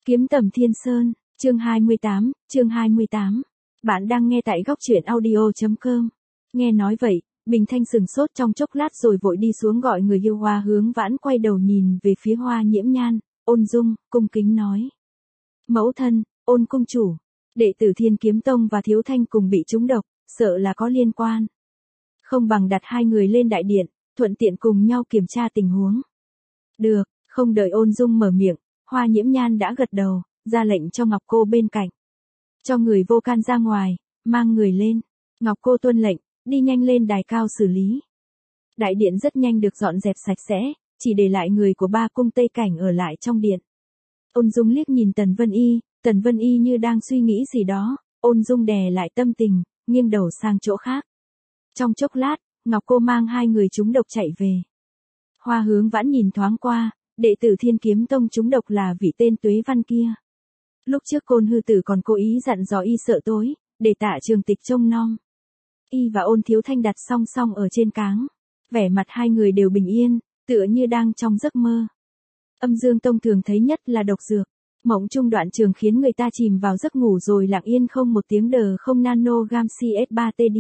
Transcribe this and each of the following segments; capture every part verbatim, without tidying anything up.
Kiếm Tầm Thiên Sơn, chương hai mươi tám, chương hai mươi tám. Bạn đang nghe tại góc truyện audio chấm com. Nghe nói vậy, Bình Thanh sừng sốt trong chốc lát rồi vội đi xuống gọi người yêu Hoa Hướng Vãn quay đầu nhìn về phía Hoa Nhiễm Nhan, ôn dung, cung kính nói. Mẫu thân, ôn cung chủ, đệ tử Thiên Kiếm Tông và Thiếu Thanh cùng bị trúng độc, sợ là có liên quan. Không bằng đặt hai người lên đại điện, thuận tiện cùng nhau kiểm tra tình huống. Được, không đợi ôn dung mở miệng, Hoa Nhiễm Nhan đã gật đầu, ra lệnh cho Ngọc Cô bên cạnh. Cho người vô can ra ngoài, mang người lên. Ngọc Cô tuân lệnh, đi nhanh lên đài cao xử lý. Đại điện rất nhanh được dọn dẹp sạch sẽ, chỉ để lại người của ba cung Tây Cảnh ở lại trong điện. Ôn Dung liếc nhìn Tần Vân Y, Tần Vân Y như đang suy nghĩ gì đó, Ôn Dung đè lại tâm tình, nghiêng đầu sang chỗ khác. Trong chốc lát, Ngọc Cô mang hai người trúng độc chạy về. Hoa Hướng Vãn nhìn thoáng qua, đệ tử Thiên Kiếm Tông trúng độc là vị tên Tuế Văn kia. Lúc trước Côn Hư Tử còn cố ý dặn dò y sợ tối, để Tạ Trường Tịch trông nom. Y và Ôn Thiếu Thanh đặt song song ở trên cáng, vẻ mặt hai người đều bình yên, tựa như đang trong giấc mơ. Âm Dương Tông thường thấy nhất là độc dược, mộng trung đoạn trường khiến người ta chìm vào giấc ngủ rồi lặng yên không một tiếng đờ không nano gam C S ba T D.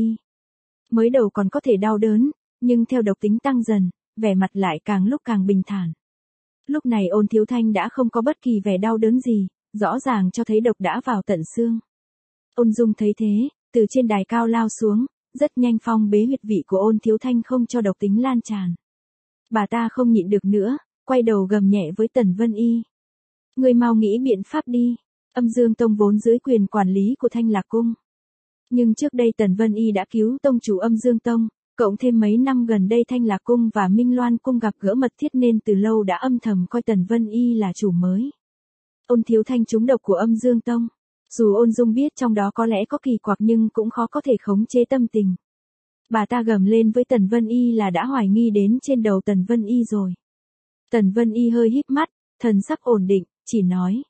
Mới đầu còn có thể đau đớn, nhưng theo độc tính tăng dần, vẻ mặt lại càng lúc càng bình thản. Lúc này Ôn Thiếu Thanh đã không có bất kỳ vẻ đau đớn gì, rõ ràng cho thấy độc đã vào tận xương. Ôn Dung thấy thế, từ trên đài cao lao xuống, rất nhanh phong bế huyệt vị của Ôn Thiếu Thanh không cho độc tính lan tràn. Bà ta không nhịn được nữa, quay đầu gầm nhẹ với Tần Vân Y. Người mau nghĩ biện pháp đi. Âm Dương Tông vốn dưới quyền quản lý của Thanh Lạc Cung. Nhưng trước đây Tần Vân Y đã cứu tông chủ Âm Dương Tông, cộng thêm mấy năm gần đây Thanh Lạc Cung và Minh Loan Cung gặp gỡ mật thiết nên từ lâu đã âm thầm coi Tần Vân Y là chủ mới. Ôn Thiếu Thanh trúng độc của Âm Dương Tông. Dù Ôn Dung biết trong đó có lẽ có kỳ quặc nhưng cũng khó có thể khống chế tâm tình. Bà ta gầm lên với Tần Vân Y là đã hoài nghi đến trên đầu Tần Vân Y rồi. Tần Vân Y hơi híp mắt, thần sắc ổn định, chỉ nói.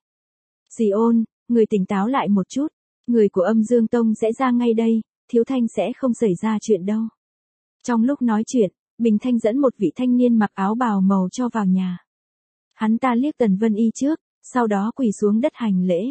Dì Ôn, người tỉnh táo lại một chút, người của Âm Dương Tông sẽ ra ngay đây, Thiếu Thanh sẽ không xảy ra chuyện đâu. Trong lúc nói chuyện, Bình Thanh dẫn một vị thanh niên mặc áo bào màu cho vào nhà. Hắn ta liếc Tần Vân Y trước, sau đó quỳ xuống đất hành lễ.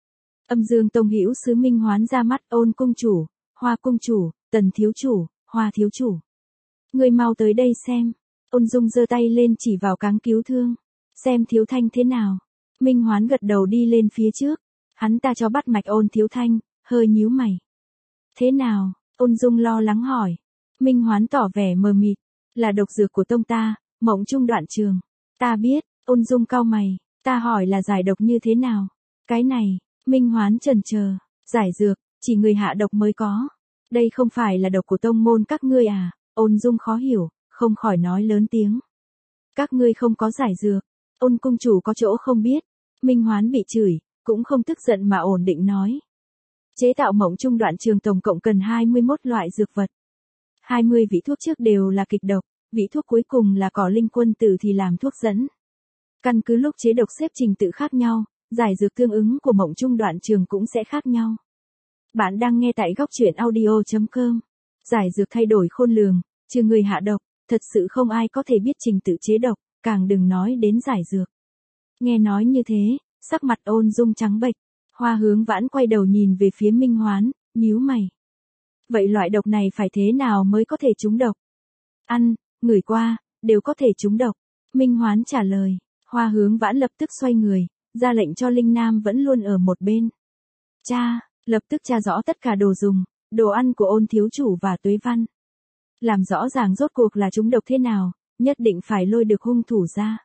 Âm Dương Tông hữu sứ Minh Hoán ra mắt Ôn cung chủ, Hoa cung chủ, Tần thiếu chủ, Hoa thiếu chủ. Người mau tới đây xem. Ôn Dung giơ tay lên chỉ vào cáng cứu thương. Xem Thiếu Thanh thế nào. Minh Hoán gật đầu đi lên phía trước. Hắn ta cho bắt mạch Ôn Thiếu Thanh, hơi nhíu mày. Thế nào? Ôn Dung lo lắng hỏi. Minh Hoán tỏ vẻ mờ mịt. Là độc dược của tông ta, mộng trung đoạn trường. Ta biết. Ôn Dung cau mày. Ta hỏi là giải độc như thế nào? Cái này, Minh Hoán chần chờ. Giải dược, chỉ người hạ độc mới có. Đây không phải là độc của tông môn các ngươi à? Ôn Dung khó hiểu, không khỏi nói lớn tiếng. Các ngươi không có giải dược. Ôn cung chủ có chỗ không biết. Minh Hoán bị chửi, cũng không tức giận mà ổn định nói. Chế tạo mộng trung đoạn trường tổng cộng cần hai mươi mốt loại dược vật. hai mươi vị thuốc trước đều là kịch độc, vị thuốc cuối cùng là cỏ linh quân tử thì làm thuốc dẫn. Căn cứ lúc chế độc xếp trình tự khác nhau, giải dược tương ứng của mộng trung đoạn trường cũng sẽ khác nhau. Bạn đang nghe tại góc truyện audio chấm com. Giải dược thay đổi khôn lường, trừ người hạ độc, thật sự không ai có thể biết trình tự chế độc, càng đừng nói đến giải dược. Nghe nói như thế, sắc mặt Ôn Dung trắng bệch, Hoa Hướng Vãn quay đầu nhìn về phía Minh Hoán, nhíu mày. Vậy loại độc này phải thế nào mới có thể trúng độc? Ăn, ngửi qua, đều có thể trúng độc. Minh Hoán trả lời, Hoa Hướng Vãn lập tức xoay người, ra lệnh cho Linh Nam vẫn luôn ở một bên. Cha, lập tức tra rõ tất cả đồ dùng, đồ ăn của Ôn thiếu chủ và Tuế Văn. Làm rõ ràng rốt cuộc là trúng độc thế nào, nhất định phải lôi được hung thủ ra.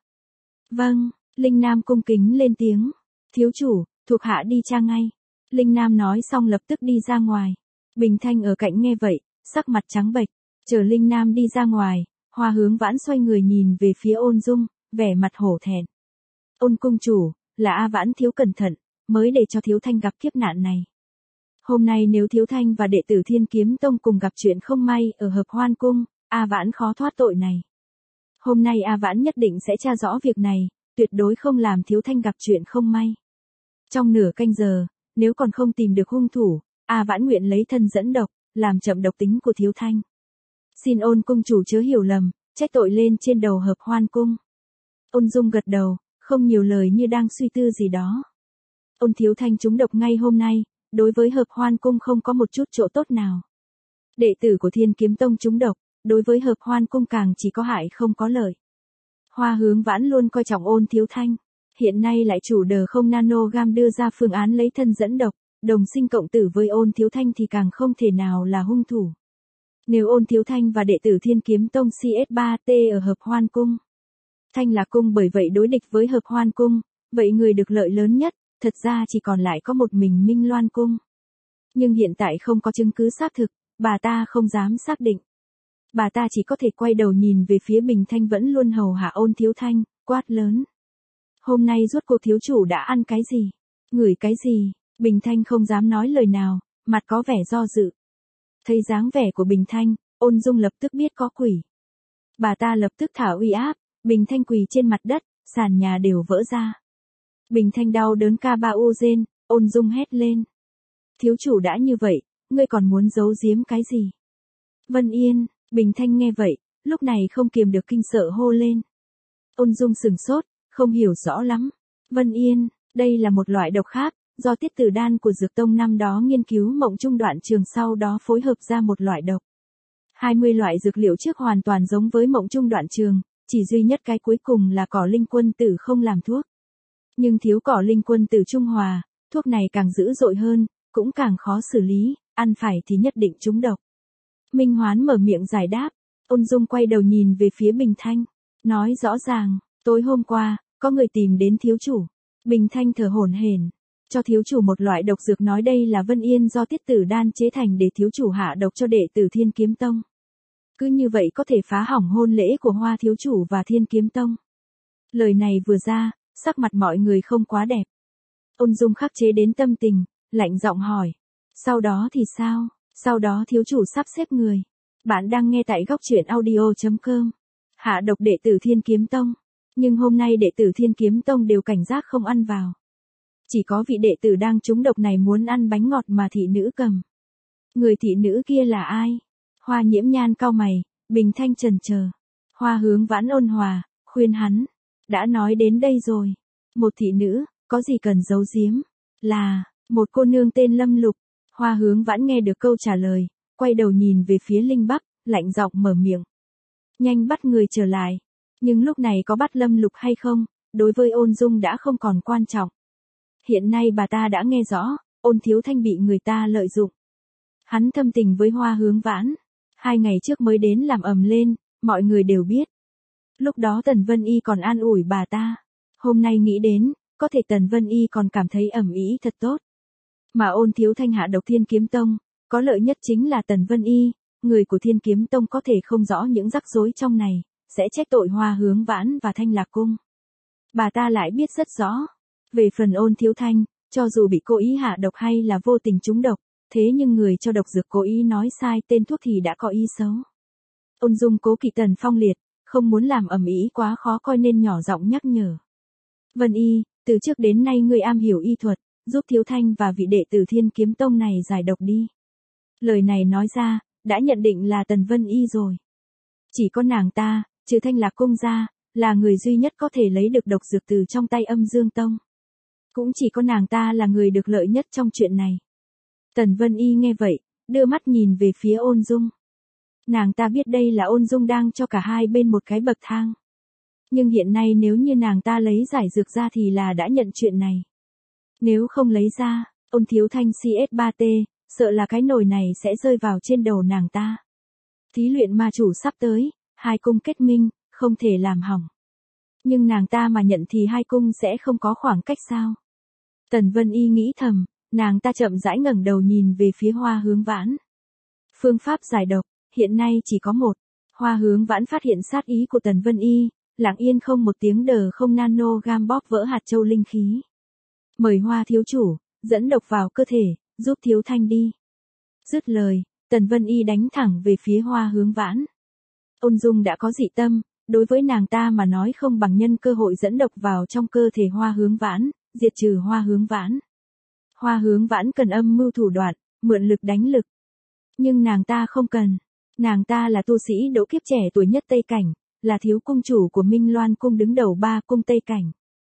Vâng, Linh Nam cung kính lên tiếng. Thiếu chủ, thuộc hạ đi tra ngay. Linh Nam nói xong lập tức đi ra ngoài. Bình Thanh ở cạnh nghe vậy, sắc mặt trắng bệch. Chờ Linh Nam đi ra ngoài, Hoa Hướng Vãn xoay người nhìn về phía Ôn Dung, vẻ mặt hổ thẹn. Ôn cung chủ, là A Vãn thiếu cẩn thận, mới để cho Thiếu Thanh gặp kiếp nạn này. Hôm nay nếu Thiếu Thanh và đệ tử Thiên Kiếm Tông cùng gặp chuyện không may ở Hợp Hoan Cung, A Vãn khó thoát tội này. Hôm nay A Vãn nhất định sẽ tra rõ việc này, tuyệt đối không làm Thiếu Thanh gặp chuyện không may. Trong nửa canh giờ, nếu còn không tìm được hung thủ, A Vãn nguyện lấy thân dẫn độc, làm chậm độc tính của Thiếu Thanh. Xin Ôn cung chủ chớ hiểu lầm, trách tội lên trên đầu Hợp Hoan Cung. Ôn Dung gật đầu, không nhiều lời như đang suy tư gì đó. Ôn Thiếu Thanh trúng độc ngay hôm nay, đối với Hợp Hoan Cung không có một chút chỗ tốt nào. Đệ tử của Thiên Kiếm Tông trúng độc, đối với Hợp Hoan Cung càng chỉ có hại không có lợi. Hoa Hướng Vãn luôn coi trọng Ôn Thiếu Thanh, hiện nay lại chủ đờ không nanogam đưa ra phương án lấy thân dẫn độc, đồng sinh cộng tử với Ôn Thiếu Thanh thì càng không thể nào là hung thủ. Nếu Ôn Thiếu Thanh và đệ tử Thiên Kiếm Tông xê ét ba T ở Hợp Hoan Cung, Thanh Lạc Cung bởi vậy đối địch với Hợp Hoan Cung, vậy người được lợi lớn nhất, thật ra chỉ còn lại có một mình Minh Loan Cung. Nhưng hiện tại không có chứng cứ xác thực, bà ta không dám xác định. Bà ta chỉ có thể quay đầu nhìn về phía Bình Thanh vẫn luôn hầu hạ Ôn Thiếu Thanh, quát lớn. Hôm nay rốt cuộc thiếu chủ đã ăn cái gì? Ngửi cái gì? Bình Thanh không dám nói lời nào, mặt có vẻ do dự. Thấy dáng vẻ của Bình Thanh, Ôn Dung lập tức biết có quỷ. Bà ta lập tức thả uy áp, Bình Thanh quỳ trên mặt đất, sàn nhà đều vỡ ra. Bình Thanh đau đớn ca ba u rên, Ôn Dung hét lên. Thiếu chủ đã như vậy, ngươi còn muốn giấu giếm cái gì? Vân Yên, Bình Thanh nghe vậy, lúc này không kiềm được kinh sợ hô lên. Ôn Dung sừng sốt, không hiểu rõ lắm. Vân Yên, đây là một loại độc khác, do Tiết Tử Đan của Dược Tông năm đó nghiên cứu Mộng Trung Đoạn Trường sau đó phối hợp ra một loại độc. hai mươi loại dược liệu trước hoàn toàn giống với Mộng Trung Đoạn Trường, chỉ duy nhất cái cuối cùng là cỏ linh quân tử không làm thuốc. Nhưng thiếu cỏ linh quân tử trung hòa, thuốc này càng dữ dội hơn, cũng càng khó xử lý, ăn phải thì nhất định trúng độc. Minh Hoán mở miệng giải đáp, Ôn Dung quay đầu nhìn về phía Bình Thanh, nói rõ ràng, tối hôm qua, có người tìm đến thiếu chủ. Bình Thanh thở hổn hển, cho thiếu chủ một loại độc dược nói đây là Vân Yên do Tiết Tử Đan chế thành để thiếu chủ hạ độc cho đệ tử Thiên Kiếm Tông. Cứ như vậy có thể phá hỏng hôn lễ của Hoa thiếu chủ và Thiên Kiếm Tông. Lời này vừa ra, sắc mặt mọi người không quá đẹp. Ôn Dung khắc chế đến tâm tình, lạnh giọng hỏi. Sau đó thì sao? Sau đó thiếu chủ sắp xếp người. Bạn đang nghe tại góc truyện audio chấm com. Hạ độc đệ tử Thiên Kiếm Tông. Nhưng hôm nay đệ tử Thiên Kiếm Tông đều cảnh giác không ăn vào. Chỉ có vị đệ tử đang trúng độc này muốn ăn bánh ngọt mà thị nữ cầm. Người thị nữ kia là ai? Hoa Nhiễm Nhan cau mày, Bình Thanh chần chờ. Hoa Hướng Vãn ôn hòa, khuyên hắn. Đã nói đến đây rồi. Một thị nữ, có gì cần giấu giếm? Là, một cô nương tên Lâm Lục. Hoa Hướng Vãn nghe được câu trả lời, quay đầu nhìn về phía Linh Bắc, lạnh giọng mở miệng. Nhanh bắt người trở lại. Nhưng lúc này có bắt Lâm Lục hay không, đối với Ôn Dung đã không còn quan trọng. Hiện nay bà ta đã nghe rõ, Ôn Thiếu Thanh bị người ta lợi dụng. Hắn thâm tình với Hoa Hướng Vãn. Hai ngày trước mới đến làm ầm lên, mọi người đều biết. Lúc đó Tần Vân Y còn an ủi bà ta. Hôm nay nghĩ đến, có thể Tần Vân Y còn cảm thấy ẩm ý thật tốt. Mà Ôn Thiếu Thanh hạ độc Thiên Kiếm Tông, có lợi nhất chính là Tần Vân Y, người của Thiên Kiếm Tông có thể không rõ những rắc rối trong này, sẽ trách tội Hoa Hướng Vãn và Thanh Lạc Cung. Bà ta lại biết rất rõ. Về phần Ôn Thiếu Thanh, cho dù bị cố ý hạ độc hay là vô tình trúng độc, thế nhưng người cho độc dược cố ý nói sai tên thuốc thì đã có ý xấu. Ôn Dung cố kỵ Tần Phong liệt, không muốn làm ầm ĩ quá khó coi nên nhỏ giọng nhắc nhở. Vân Y, từ trước đến nay ngươi am hiểu y thuật, giúp Thiếu Thanh và vị đệ tử Thiên Kiếm Tông này giải độc đi. Lời này nói ra, đã nhận định là Tần Vân Y rồi. Chỉ có nàng ta, trừ Thanh Lạc Cung ra, là người duy nhất có thể lấy được độc dược từ trong tay Âm Dương Tông. Cũng chỉ có nàng ta là người được lợi nhất trong chuyện này. Tần Vân Y nghe vậy, đưa mắt nhìn về phía Ôn Dung. Nàng ta biết đây là Ôn Dung đang cho cả hai bên một cái bậc thang. Nhưng hiện nay nếu như nàng ta lấy giải dược ra thì là đã nhận chuyện này. Nếu không lấy ra, Ôn Thiếu Thanh xê ét ba T, sợ là cái nồi này sẽ rơi vào trên đầu nàng ta. Thí luyện ma chủ sắp tới, hai cung kết minh, không thể làm hỏng. Nhưng nàng ta mà nhận thì hai cung sẽ không có khoảng cách sao? Tần Vân Y nghĩ thầm, nàng ta chậm rãi ngẩng đầu nhìn về phía Hoa Hướng Vãn. Phương pháp giải độc, hiện nay chỉ có một. Hoa Hướng Vãn phát hiện sát ý của Tần Vân Y, lặng yên không một tiếng đờ không nano gam bóp vỡ hạt châu linh khí. Mời Hoa thiếu chủ, dẫn độc vào cơ thể, giúp Thiếu Thanh đi. Dứt lời, Tần Vân Y đánh thẳng về phía Hoa Hướng Vãn. Ôn Dung đã có dị tâm, đối với nàng ta mà nói không bằng nhân cơ hội dẫn độc vào trong cơ thể Hoa Hướng Vãn, diệt trừ Hoa Hướng Vãn. Hoa Hướng Vãn cần âm mưu thủ đoạn, mượn lực đánh lực. Nhưng nàng ta không cần. Nàng ta là tu sĩ đỗ kiếp trẻ tuổi nhất Tây Cảnh, là thiếu cung chủ của Minh Loan Cung đứng đầu ba cung Tây Cảnh.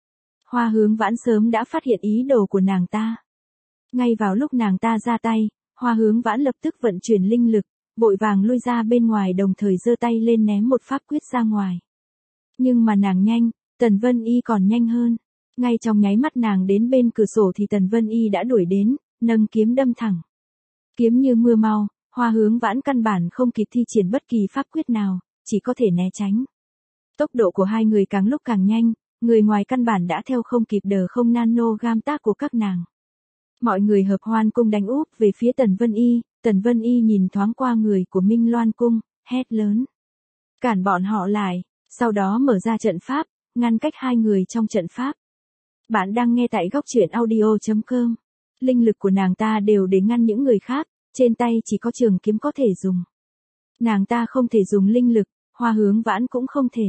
Hoa Hướng Vãn sớm đã phát hiện ý đồ của nàng ta. Ngay vào lúc nàng ta ra tay, Hoa Hướng Vãn lập tức vận chuyển linh lực, vội vàng lui ra bên ngoài đồng thời giơ tay lên ném một pháp quyết ra ngoài. Nhưng mà nàng nhanh, Tần Vân Y còn nhanh hơn. Ngay trong nháy mắt nàng đến bên cửa sổ thì Tần Vân Y đã đuổi đến, nâng kiếm đâm thẳng. Kiếm như mưa mau, Hoa Hướng Vãn căn bản không kịp thi triển bất kỳ pháp quyết nào, chỉ có thể né tránh. Tốc độ của hai người càng lúc càng nhanh, người ngoài căn bản đã theo không kịp đờ không nano gam tác của các nàng. Mọi người hợp hoan cung đánh úp về phía Tần Vân Y, Tần Vân Y nhìn thoáng qua người của Minh Loan cung, hét lớn. Cản bọn họ lại, sau đó mở ra trận pháp, ngăn cách hai người trong trận pháp. Bạn đang nghe tại góc truyện audio chấm com. Linh lực của nàng ta đều để ngăn những người khác, trên tay chỉ có trường kiếm có thể dùng. Nàng ta không thể dùng linh lực, Hoa Hướng Vãn cũng không thể.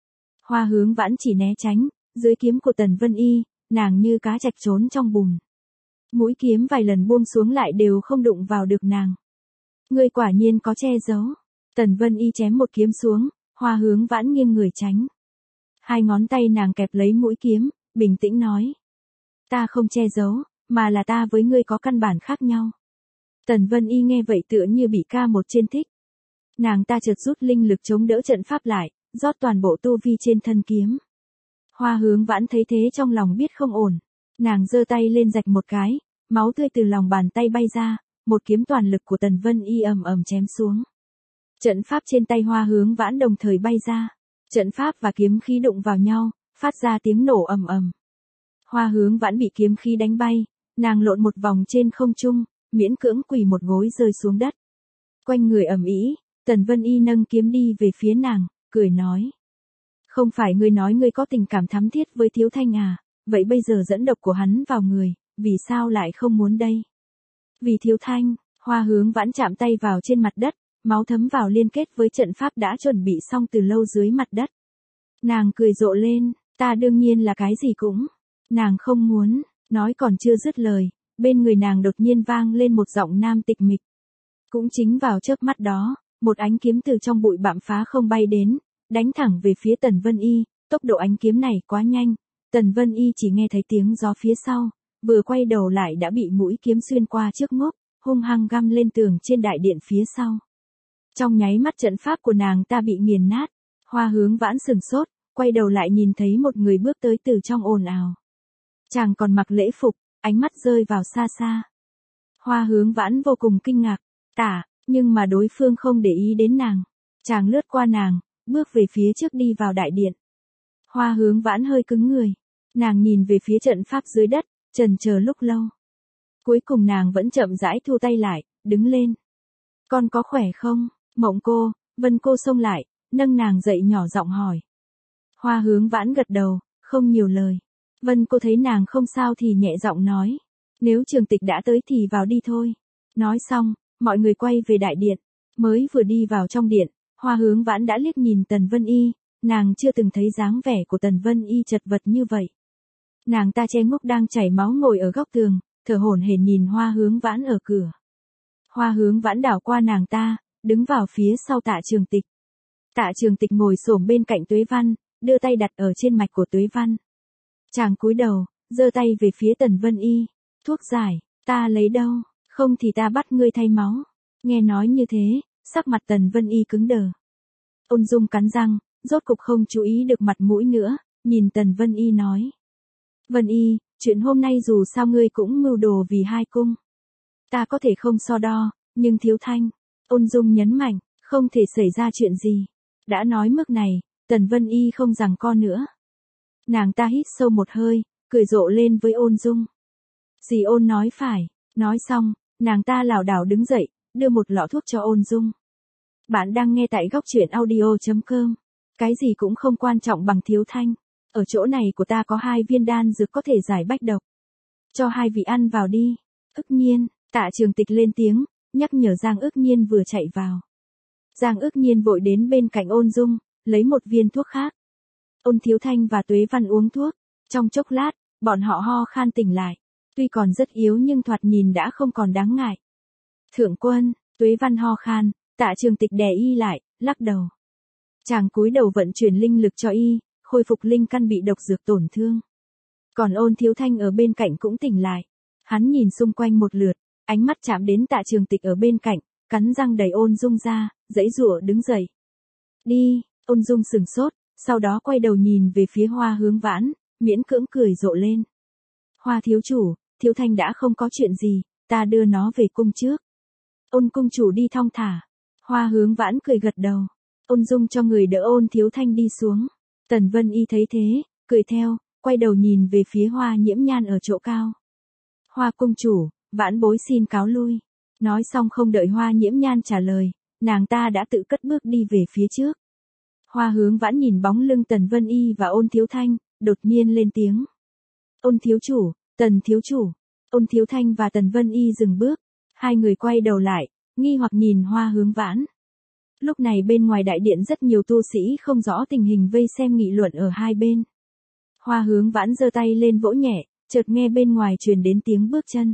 Hoa Hướng Vãn chỉ né tránh, dưới kiếm của Tần Vân Y, nàng như cá trạch trốn trong bùn. Mũi kiếm vài lần buông xuống lại đều không đụng vào được nàng. Ngươi quả nhiên có che giấu. Tần Vân Y chém một kiếm xuống, Hoa Hướng Vãn nghiêng người tránh. Hai ngón tay nàng kẹp lấy mũi kiếm, bình tĩnh nói. Ta không che giấu, mà là ta với ngươi có căn bản khác nhau. Tần Vân Y nghe vậy tựa như bị ca một trên thích. Nàng ta chợt rút linh lực chống đỡ trận pháp lại, rót toàn bộ tu vi trên thân kiếm. Hoa Hướng Vãn thấy thế trong lòng biết không ổn. Nàng giơ tay lên rạch một cái, máu tươi từ lòng bàn tay bay ra, một kiếm toàn lực của Tần Vân Y ầm ầm chém xuống. Trận pháp trên tay Hoa Hướng Vãn đồng thời bay ra. Trận pháp và kiếm khí đụng vào nhau, phát ra tiếng nổ ầm ầm. Hoa Hướng Vãn bị kiếm khí đánh bay, nàng lộn một vòng trên không trung, miễn cưỡng quỳ một gối rơi xuống đất. Quanh người ầm ĩ, Tần Vân Y nâng kiếm đi về phía nàng, cười nói. Không phải ngươi nói ngươi có tình cảm thắm thiết với Thiếu Thanh à, vậy bây giờ dẫn độc của hắn vào người, vì sao lại không muốn đây? Vì Thiếu Thanh, Hoa Hướng Vãn chạm tay vào trên mặt đất, máu thấm vào liên kết với trận pháp đã chuẩn bị xong từ lâu dưới mặt đất. Nàng cười rộ lên, ta đương nhiên là cái gì cũng. Nàng không muốn, nói còn chưa dứt lời, bên người nàng đột nhiên vang lên một giọng nam tịch mịch. Cũng chính vào chớp mắt đó, một ánh kiếm từ trong bụi bặm phá không bay đến, đánh thẳng về phía Tần Vân Y, tốc độ ánh kiếm này quá nhanh, Tần Vân Y chỉ nghe thấy tiếng gió phía sau, vừa quay đầu lại đã bị mũi kiếm xuyên qua trước ngốc, hung hăng găm lên tường trên đại điện phía sau. Trong nháy mắt trận pháp của nàng ta bị nghiền nát, Hoa Hướng Vãn sừng sốt, quay đầu lại nhìn thấy một người bước tới từ trong ồn ào. Chàng còn mặc lễ phục, ánh mắt rơi vào xa xa. Hoa Hướng Vãn vô cùng kinh ngạc, tả, nhưng mà đối phương không để ý đến nàng. Chàng lướt qua nàng, bước về phía trước đi vào đại điện. Hoa Hướng Vãn hơi cứng người, nàng nhìn về phía trận pháp dưới đất, chần chờ lúc lâu. Cuối cùng nàng vẫn chậm rãi thu tay lại, đứng lên. Con có khỏe không? Mộng cô, Vân cô xông lại, nâng nàng dậy nhỏ giọng hỏi. Hoa Hướng Vãn gật đầu, không nhiều lời. Vân cô thấy nàng không sao thì nhẹ giọng nói. Nếu Trường Tịch đã tới thì vào đi thôi. Nói xong, mọi người quay về đại điện. Mới vừa đi vào trong điện, Hoa Hướng Vãn đã liếc nhìn Tần Vân Y. Nàng chưa từng thấy dáng vẻ của Tần Vân Y chật vật như vậy. Nàng ta che ngốc đang chảy máu ngồi ở góc tường, thở hổn hển nhìn Hoa Hướng Vãn ở cửa. Hoa Hướng Vãn đảo qua nàng ta, đứng vào phía sau Tạ Trường Tịch. Tạ Trường Tịch ngồi xổm bên cạnh Tuế Văn, đưa tay đặt ở trên mạch của Tuế Văn. Chàng cúi đầu, giơ tay về phía Tần Vân Y. Thuốc giải, ta lấy đâu, không thì ta bắt ngươi thay máu. Nghe nói như thế, sắc mặt Tần Vân Y cứng đờ. Ôn Dung cắn răng, rốt cục không chú ý được mặt mũi nữa, nhìn Tần Vân Y nói. Vân Y, chuyện hôm nay dù sao ngươi cũng mưu đồ vì hai cung. Ta có thể không so đo, nhưng Thiếu Thanh. Ôn Dung nhấn mạnh, không thể xảy ra chuyện gì. Đã nói mức này, Tần Vân Y không giằng co nữa. Nàng ta hít sâu một hơi, cười rộ lên với Ôn Dung. Dì Ôn nói phải, nói xong, nàng ta lảo đảo đứng dậy, đưa một lọ thuốc cho Ôn Dung. Bạn đang nghe tại góc truyện audio chấm com. Cái gì cũng không quan trọng bằng Thiếu Thanh. Ở chỗ này của ta có hai viên đan dược có thể giải bách độc. Cho hai vị ăn vào đi. Ức Nhiên, Tạ Trường Tịch lên tiếng, nhắc nhở Giang Ức Nhiên vừa chạy vào. Giang Ức Nhiên vội đến bên cạnh Ôn Dung, lấy một viên thuốc khác. Ôn Thiếu Thanh và Tuế Văn uống thuốc. Trong chốc lát, bọn họ ho khan tỉnh lại. Tuy còn rất yếu nhưng thoạt nhìn đã không còn đáng ngại. Thượng quân, Tuế Văn ho khan, Tạ Trường Tịch đè y lại, lắc đầu. Chàng cúi đầu vận chuyển linh lực cho y, khôi phục linh căn bị độc dược tổn thương. Còn Ôn Thiếu Thanh ở bên cạnh cũng tỉnh lại. Hắn nhìn xung quanh một lượt, ánh mắt chạm đến Tạ Trường Tịch ở bên cạnh, cắn răng đẩy Ôn Dung ra, giãy giụa đứng dậy. Đi, Ôn Dung sừng sốt, sau đó quay đầu nhìn về phía Hoa Hướng Vãn, miễn cưỡng cười rộ lên. Hoa thiếu chủ, Thiếu Thanh đã không có chuyện gì, ta đưa nó về cung trước. Ôn cung chủ đi thong thả. Hoa Hướng Vãn cười gật đầu. Ôn Dung cho người đỡ Ôn Thiếu Thanh đi xuống. Tần Vân Y thấy thế, cười theo, quay đầu nhìn về phía Hoa Nhiễm Nhan ở chỗ cao. Hoa cung chủ, Vãn bối xin cáo lui. Nói xong không đợi Hoa Nhiễm Nhan trả lời, nàng ta đã tự cất bước đi về phía trước. Hoa Hướng Vãn nhìn bóng lưng Tần Vân Y và Ôn Thiếu Thanh, đột nhiên lên tiếng. Ôn thiếu chủ, Tần thiếu chủ. Ôn Thiếu Thanh và Tần Vân Y dừng bước, hai người quay đầu lại, nghi hoặc nhìn Hoa Hướng Vãn. Lúc này bên ngoài đại điện rất nhiều tu sĩ không rõ tình hình vây xem nghị luận ở hai bên. Hoa Hướng Vãn giơ tay lên vỗ nhẹ, chợt nghe bên ngoài truyền đến tiếng bước chân.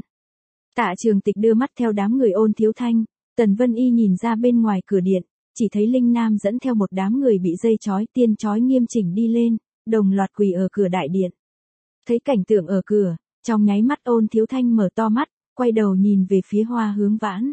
Tạ Trường Tịch đưa mắt theo đám người Ôn Thiếu Thanh, Tần Vân Y nhìn ra bên ngoài cửa điện, chỉ thấy Linh Nam dẫn theo một đám người bị dây trói tiên trói nghiêm chỉnh đi lên, đồng loạt quỳ ở cửa đại điện. Thấy cảnh tượng ở cửa, trong nháy mắt Ôn Thiếu Thanh mở to mắt, quay đầu nhìn về phía Hoa Hướng Vãn.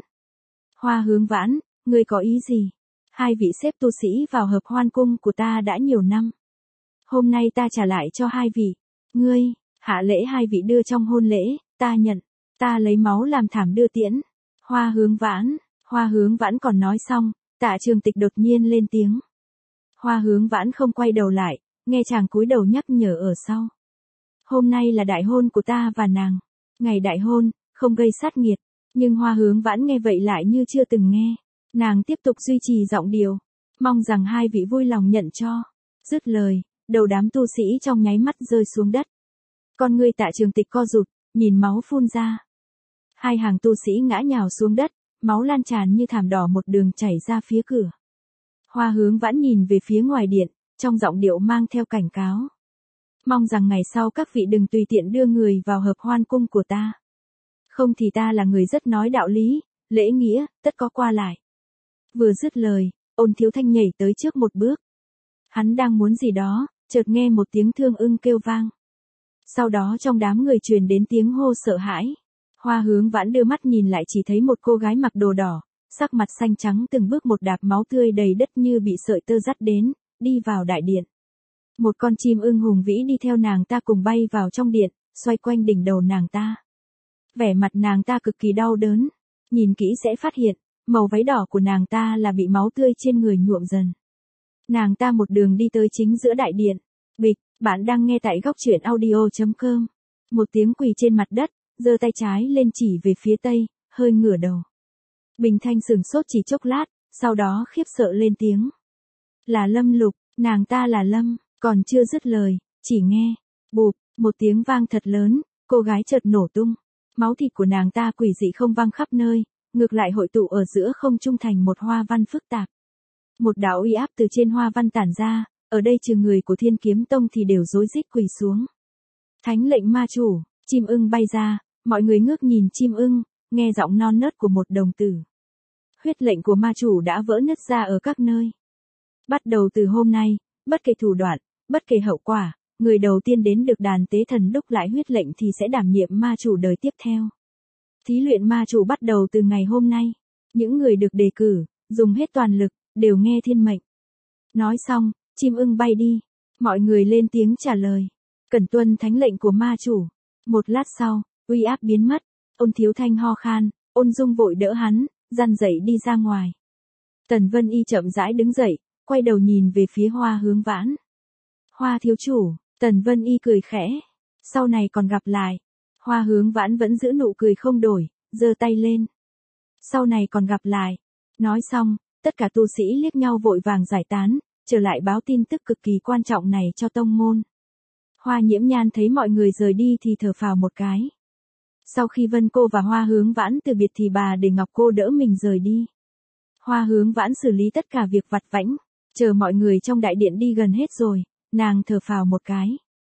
Hoa Hướng Vãn, ngươi có ý gì? Hai vị xếp tu sĩ vào hợp hoan cung của ta đã nhiều năm. Hôm nay ta trả lại cho hai vị. Ngươi, hạ lễ hai vị đưa trong hôn lễ, ta nhận. Ta lấy máu làm thảm đưa tiễn. Hoa Hướng Vãn, Hoa Hướng Vãn còn nói xong, Tạ Trường Tịch đột nhiên lên tiếng. Hoa Hướng Vãn không quay đầu lại, nghe chàng cúi đầu nhắc nhở ở sau. Hôm nay là đại hôn của ta và nàng. Ngày đại hôn, không gây sát nghiệt. Nhưng Hoa Hướng Vãn nghe vậy lại như chưa từng nghe. Nàng tiếp tục duy trì giọng điệu. Mong rằng hai vị vui lòng nhận cho. Dứt lời, đầu đám tu sĩ trong nháy mắt rơi xuống đất. Con ngươi Tạ Trường Tịch co rụt, nhìn máu phun ra. Hai hàng tu sĩ ngã nhào xuống đất, máu lan tràn như thảm đỏ một đường chảy ra phía cửa. Hoa Hướng Vãn nhìn về phía ngoài điện, trong giọng điệu mang theo cảnh cáo. Mong rằng ngày sau các vị đừng tùy tiện đưa người vào hợp hoan cung của ta. Không thì ta là người rất nói đạo lý, lễ nghĩa, tất có qua lại. Vừa dứt lời, Ôn Thiếu Thanh nhảy tới trước một bước. Hắn đang muốn gì đó, chợt nghe một tiếng thương ưng kêu vang. Sau đó trong đám người truyền đến tiếng hô sợ hãi. Hoa Hướng Vãn đưa mắt nhìn lại chỉ thấy một cô gái mặc đồ đỏ, sắc mặt xanh trắng từng bước một đạp máu tươi đầy đất như bị sợi tơ dắt đến, đi vào đại điện. Một con chim ưng hùng vĩ đi theo nàng ta cùng bay vào trong điện, xoay quanh đỉnh đầu nàng ta. Vẻ mặt nàng ta cực kỳ đau đớn, nhìn kỹ sẽ phát hiện, màu váy đỏ của nàng ta là bị máu tươi trên người nhuộm dần. Nàng ta một đường đi tới chính giữa đại điện. Bịch, bạn đang nghe tại góc truyện audio chấm com. Một tiếng quỳ trên mặt đất, giơ tay trái lên chỉ về phía tây, hơi ngửa đầu. Bình Thanh sừng sốt chỉ chốc lát, sau đó khiếp sợ lên tiếng. Là Lâm Lục, nàng ta là Lâm, còn chưa dứt lời, chỉ nghe, bụp, một tiếng vang thật lớn, cô gái chợt nổ tung. Máu thịt của nàng ta quỷ dị không văng khắp nơi, ngược lại hội tụ ở giữa không trung thành một hoa văn phức tạp. Một đạo uy áp từ trên hoa văn tản ra, ở đây trừ người của Thiên Kiếm Tông thì đều rối rít quỳ xuống. Thánh lệnh ma chủ, chim ưng bay ra, mọi người ngước nhìn chim ưng, nghe giọng non nớt của một đồng tử. Huyết lệnh của ma chủ đã vỡ nứt ra ở các nơi. Bắt đầu từ hôm nay, bất kể thủ đoạn, bất kể hậu quả, người đầu tiên đến được đàn tế thần đúc lại huyết lệnh thì sẽ đảm nhiệm ma chủ đời tiếp theo. Thí luyện ma chủ bắt đầu từ ngày hôm nay. Những người được đề cử, dùng hết toàn lực, đều nghe thiên mệnh. Nói xong, chim ưng bay đi. Mọi người lên tiếng trả lời. Cẩn tuân thánh lệnh của ma chủ. Một lát sau, uy áp biến mất. Ôn Thiếu Thanh ho khan, Ôn Dung vội đỡ hắn, dằn dậy đi ra ngoài. Tần Vân Y chậm rãi đứng dậy, quay đầu nhìn về phía Hoa Hướng Vãn. Hoa thiếu chủ, Tần Vân Y cười khẽ. Sau này còn gặp lại. Hoa Hướng Vãn vẫn giữ nụ cười không đổi, giơ tay lên. Sau này còn gặp lại. Nói xong, tất cả tu sĩ liếc nhau vội vàng giải tán, trở lại báo tin tức cực kỳ quan trọng này cho tông môn. Hoa Nhiễm Nhan thấy mọi người rời đi thì thở phào một cái. Sau khi Vân Cô và Hoa Hướng Vãn từ biệt thì bà để Ngọc Cô đỡ mình rời đi. Hoa Hướng Vãn xử lý tất cả việc vặt vãnh, chờ mọi người trong đại điện đi gần hết rồi, nàng thở phào một cái.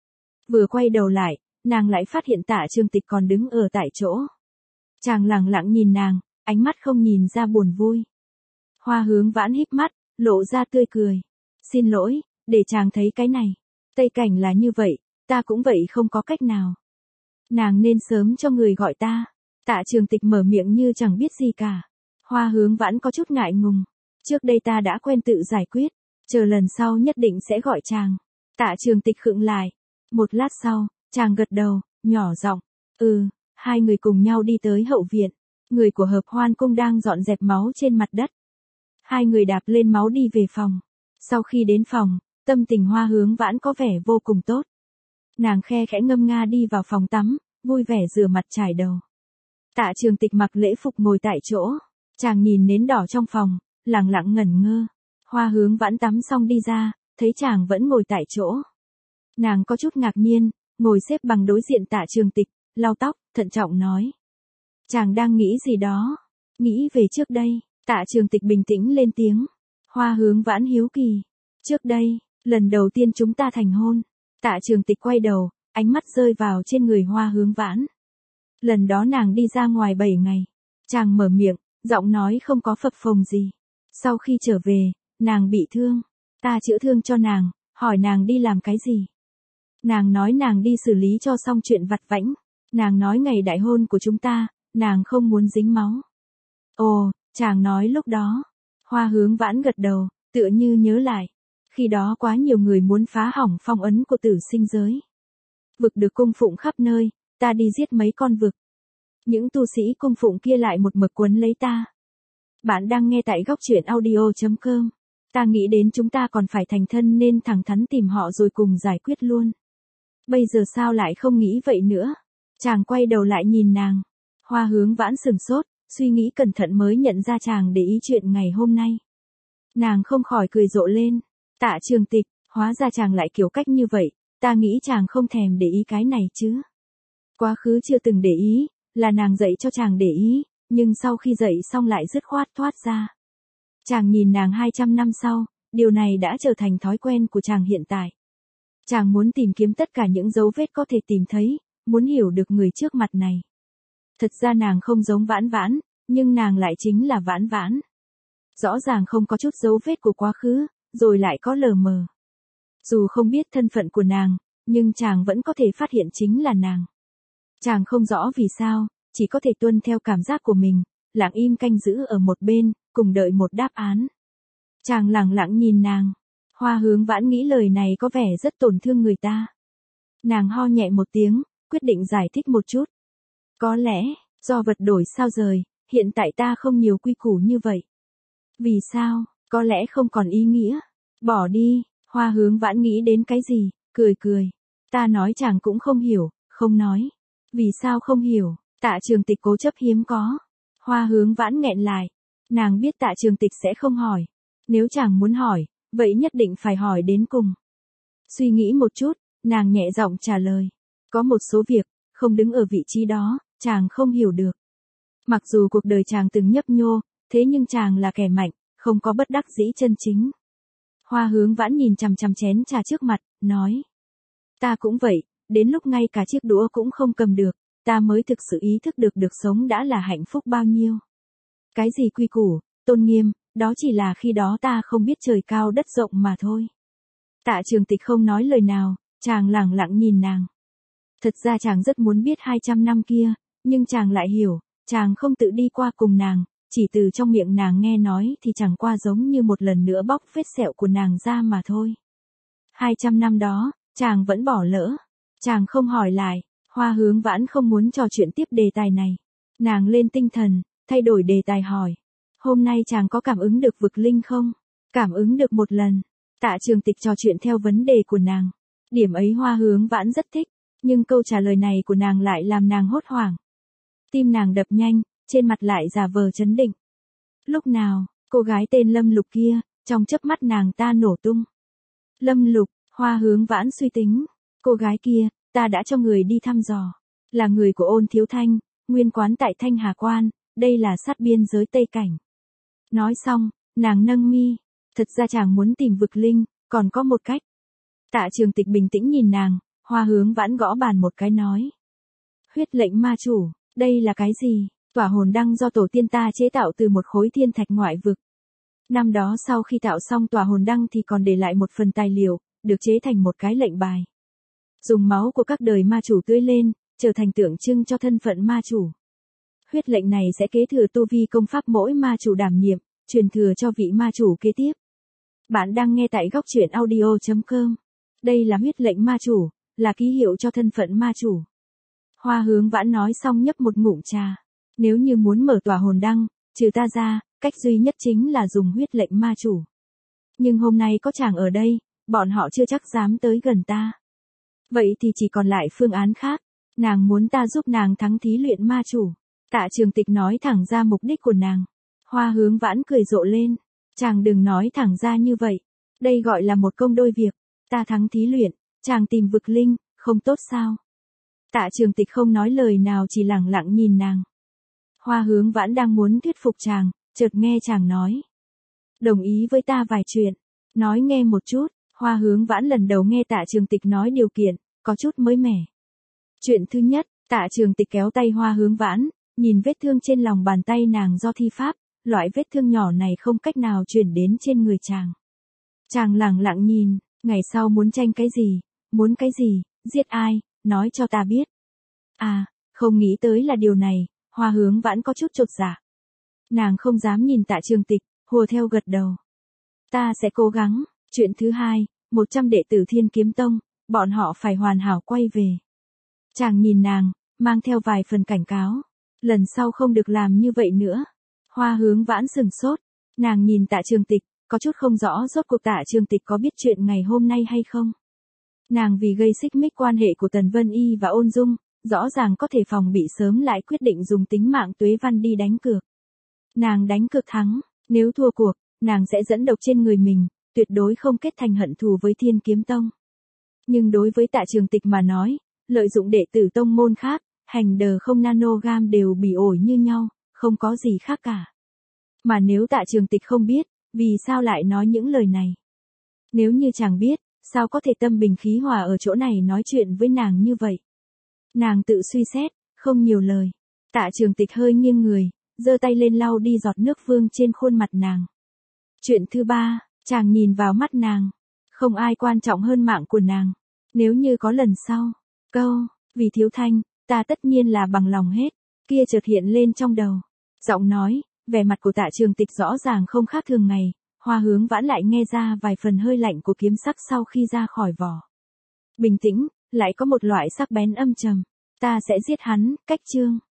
Vừa quay đầu lại, nàng lại phát hiện Tạ Trường Tịch còn đứng ở tại chỗ. Chàng lẳng lặng nhìn nàng, ánh mắt không nhìn ra buồn vui. Hoa Hướng Vãn híp mắt, lộ ra tươi cười. Xin lỗi, để chàng thấy cái này. Tây cảnh là như vậy, ta cũng vậy không có cách nào. Nàng nên sớm cho người gọi ta. Tạ Trường Tịch mở miệng như chẳng biết gì cả. Hoa Hướng Vãn có chút ngại ngùng. Trước đây ta đã quen tự giải quyết, chờ lần sau nhất định sẽ gọi chàng. Tạ Trường Tịch khựng lại. Một lát sau, chàng gật đầu, nhỏ giọng, ừ, hai người cùng nhau đi tới hậu viện. Người của Hợp Hoan Cung đang dọn dẹp máu trên mặt đất. Hai người đạp lên máu đi về phòng. Sau khi đến phòng, tâm tình Hoa Hướng Vãn có vẻ vô cùng tốt. Nàng khe khẽ ngâm nga đi vào phòng tắm, vui vẻ rửa mặt chải đầu. Tạ Trường Tịch mặc lễ phục ngồi tại chỗ. Chàng nhìn nến đỏ trong phòng, lặng lặng ngẩn ngơ. Hoa Hướng Vãn tắm xong đi ra, thấy chàng vẫn ngồi tại chỗ. Nàng có chút ngạc nhiên, ngồi xếp bằng đối diện Tạ Trường Tịch, lau tóc, thận trọng nói. Chàng đang nghĩ gì đó? Nghĩ về trước đây. Tạ Trường Tịch bình tĩnh lên tiếng. Hoa Hướng Vãn hiếu kỳ. Trước đây, lần đầu tiên chúng ta thành hôn. Tạ Trường Tịch quay đầu, ánh mắt rơi vào trên người Hoa Hướng Vãn. Lần đó nàng đi ra ngoài bảy ngày. Chàng mở miệng, giọng nói không có phập phồng gì. Sau khi trở về, nàng bị thương. Ta chữa thương cho nàng, hỏi nàng đi làm cái gì. Nàng nói nàng đi xử lý cho xong chuyện vặt vãnh. Nàng nói ngày đại hôn của chúng ta, nàng không muốn dính máu. Ồ, chàng nói lúc đó. Hoa Hướng Vãn gật đầu, tựa như nhớ lại. Khi đó quá nhiều người muốn phá hỏng phong ấn của tử sinh giới. Vực được cung phụng khắp nơi, ta đi giết mấy con vực. Những tu sĩ cung phụng kia lại một mực quấn lấy ta. Bạn đang nghe tại góc truyện audio chấm com. Ta nghĩ đến chúng ta còn phải thành thân nên thẳng thắn tìm họ rồi cùng giải quyết luôn. Bây giờ sao lại không nghĩ vậy nữa? Chàng quay đầu lại nhìn nàng. Hoa Hướng Vãn sừng sốt, suy nghĩ cẩn thận mới nhận ra chàng để ý chuyện ngày hôm nay. Nàng không khỏi cười rộ lên. Tạ Trường Tịch, hóa ra chàng lại kiểu cách như vậy, ta nghĩ chàng không thèm để ý cái này chứ. Quá khứ chưa từng để ý, là nàng dạy cho chàng để ý, nhưng sau khi dạy xong lại dứt khoát thoát ra. Chàng nhìn nàng hai trăm năm sau, điều này đã trở thành thói quen của chàng hiện tại. Chàng muốn tìm kiếm tất cả những dấu vết có thể tìm thấy, muốn hiểu được người trước mặt này. Thật ra nàng không giống Vãn Vãn, nhưng nàng lại chính là Vãn Vãn. Rõ ràng không có chút dấu vết của quá khứ, rồi lại có lờ mờ. Dù không biết thân phận của nàng, nhưng chàng vẫn có thể phát hiện chính là nàng. Chàng không rõ vì sao, chỉ có thể tuân theo cảm giác của mình, lặng im canh giữ ở một bên, cùng đợi một đáp án. Chàng lặng lặng nhìn nàng. Hoa Hướng Vãn nghĩ lời này có vẻ rất tổn thương người ta. Nàng ho nhẹ một tiếng, quyết định giải thích một chút. Có lẽ, do vật đổi sao rời, hiện tại ta không nhiều quy củ như vậy. Vì sao, có lẽ không còn ý nghĩa. Bỏ đi, Hoa Hướng Vãn nghĩ đến cái gì, cười cười. Ta nói chàng cũng không hiểu, không nói. Vì sao không hiểu, Tạ Trường Tịch cố chấp hiếm có. Hoa Hướng Vãn nghẹn lại. Nàng biết Tạ Trường Tịch sẽ không hỏi. Nếu chàng muốn hỏi, vậy nhất định phải hỏi đến cùng. Suy nghĩ một chút, nàng nhẹ giọng trả lời. Có một số việc, không đứng ở vị trí đó, chàng không hiểu được. Mặc dù cuộc đời chàng từng nhấp nhô, thế nhưng chàng là kẻ mạnh, không có bất đắc dĩ chân chính. Hoa Hướng Vãn nhìn chằm chằm chén trà trước mặt, nói. Ta cũng vậy, đến lúc ngay cả chiếc đũa cũng không cầm được, ta mới thực sự ý thức được được sống đã là hạnh phúc bao nhiêu. Cái gì quy củ, tôn nghiêm, đó chỉ là khi đó ta không biết trời cao đất rộng mà thôi. Tạ Trường Tịch không nói lời nào, chàng lặng lặng nhìn nàng. Thật ra chàng rất muốn biết hai trăm năm kia, nhưng chàng lại hiểu, chàng không tự đi qua cùng nàng, chỉ từ trong miệng nàng nghe nói thì chẳng qua giống như một lần nữa bóc vết sẹo của nàng ra mà thôi. hai trăm năm đó, chàng vẫn bỏ lỡ. Chàng không hỏi lại, Hoa Hướng Vãn không muốn trò chuyện tiếp đề tài này. Nàng lên tinh thần, thay đổi đề tài hỏi. Hôm nay chàng có cảm ứng được vực linh không? Cảm ứng được một lần. Tạ Trường Tịch trò chuyện theo vấn đề của nàng. Điểm ấy Hoa Hướng Vãn rất thích, nhưng câu trả lời này của nàng lại làm nàng hốt hoảng. Tim nàng đập nhanh, trên mặt lại giả vờ trấn định. Lúc nào, cô gái tên Lâm Lục kia, trong chớp mắt nàng ta nổ tung. Lâm Lục, Hoa Hướng Vãn suy tính. Cô gái kia, ta đã cho người đi thăm dò. Là người của Ôn Thiếu Thanh, nguyên quán tại Thanh Hà Quan, đây là sát biên giới Tây Cảnh. Nói xong, nàng nâng mi. Thật ra chàng muốn tìm vực linh, còn có một cách. Tạ Trường Tịch bình tĩnh nhìn nàng, Hoa Hướng Vãn gõ bàn một cái nói. Huyết lệnh ma chủ, đây là cái gì? Tỏa hồn đăng do tổ tiên ta chế tạo từ một khối thiên thạch ngoại vực. Năm đó sau khi tạo xong tỏa hồn đăng thì còn để lại một phần tài liệu, được chế thành một cái lệnh bài. dùng máu của các đời ma chủ tưới lên, trở thành tượng trưng cho thân phận ma chủ. Huyết lệnh này sẽ kế thừa tu vi công pháp mỗi ma chủ đảm nhiệm, truyền thừa cho vị ma chủ kế tiếp. Bạn đang nghe tại góc truyện audio chấm com. Đây là huyết lệnh ma chủ, là ký hiệu cho thân phận ma chủ. Hoa Hướng Vãn nói xong nhấp một ngụm trà. Nếu như muốn mở tòa hồn đăng, trừ ta ra, cách duy nhất chính là dùng huyết lệnh ma chủ. Nhưng hôm nay có chàng ở đây, bọn họ chưa chắc dám tới gần ta. Vậy thì chỉ còn lại phương án khác. Nàng muốn ta giúp nàng thắng thí luyện ma chủ. Tạ Trường Tịch nói thẳng ra mục đích của nàng. Hoa Hướng Vãn cười rộ lên. Chàng đừng nói thẳng ra như vậy. Đây gọi là một công đôi việc. Ta thắng thí luyện, chàng tìm vực linh, không tốt sao? Tạ Trường Tịch không nói lời nào, chỉ lặng lặng nhìn nàng. Hoa Hướng Vãn đang muốn thuyết phục chàng, chợt nghe chàng nói. Đồng ý với ta vài chuyện. Nói nghe một chút. Hoa Hướng Vãn lần đầu nghe Tạ Trường Tịch nói điều kiện, có chút mới mẻ. Chuyện thứ nhất, Tạ Trường Tịch kéo tay Hoa Hướng Vãn, nhìn vết thương trên lòng bàn tay nàng do thi pháp, loại vết thương nhỏ này không cách nào truyền đến trên người chàng. Chàng lặng lặng nhìn, ngày sau muốn tranh cái gì, muốn cái gì, giết ai, nói cho ta biết. À, không nghĩ tới là điều này, Hoa Hướng Vãn có chút chột dạ. Nàng không dám nhìn Tạ Trường Tịch, hùa theo gật đầu. Ta sẽ cố gắng. Chuyện thứ hai, một trăm đệ tử Thiên Kiếm Tông, bọn họ phải hoàn hảo quay về. Chàng nhìn nàng, mang theo vài phần cảnh cáo. Lần sau không được làm như vậy nữa. Hoa Hướng Vãn sừng sốt. Nàng nhìn Tạ Trường Tịch, có chút không rõ rốt cuộc Tạ Trường Tịch có biết chuyện ngày hôm nay hay không. Nàng vì gây xích mích quan hệ của Tần Vân Y và Ôn Dung, rõ ràng có thể phòng bị sớm lại quyết định dùng tính mạng Tuế Văn đi đánh cược. Nàng đánh cược thắng, nếu thua cuộc, nàng sẽ dẫn độc trên người mình, tuyệt đối không kết thành hận thù với Thiên Kiếm Tông. Nhưng đối với Tạ Trường Tịch mà nói, lợi dụng đệ tử tông môn khác, hành đờ không nanogam đều bị ổi như nhau, không có gì khác cả. Mà nếu Tạ Trường Tịch không biết, vì sao lại nói những lời này? Nếu như chàng biết, sao có thể tâm bình khí hòa ở chỗ này nói chuyện với nàng như vậy? Nàng tự suy xét, không nhiều lời. Tạ Trường Tịch hơi nghiêng người, giơ tay lên lau đi giọt nước vương trên khuôn mặt nàng. Chuyện thứ ba, chàng nhìn vào mắt nàng. Không ai quan trọng hơn mạng của nàng. Nếu như có lần sau, câu, vì Thiếu Thanh, ta tất nhiên là bằng lòng hết, kia chợt hiện lên trong đầu. Giọng nói, vẻ mặt của Tạ Trường Tịch rõ ràng không khác thường ngày. Hoa Hướng Vãn lại nghe ra vài phần hơi lạnh của kiếm sắc sau khi ra khỏi vỏ. Bình tĩnh, lại có một loại sắc bén âm trầm. Ta sẽ giết hắn, cách chương.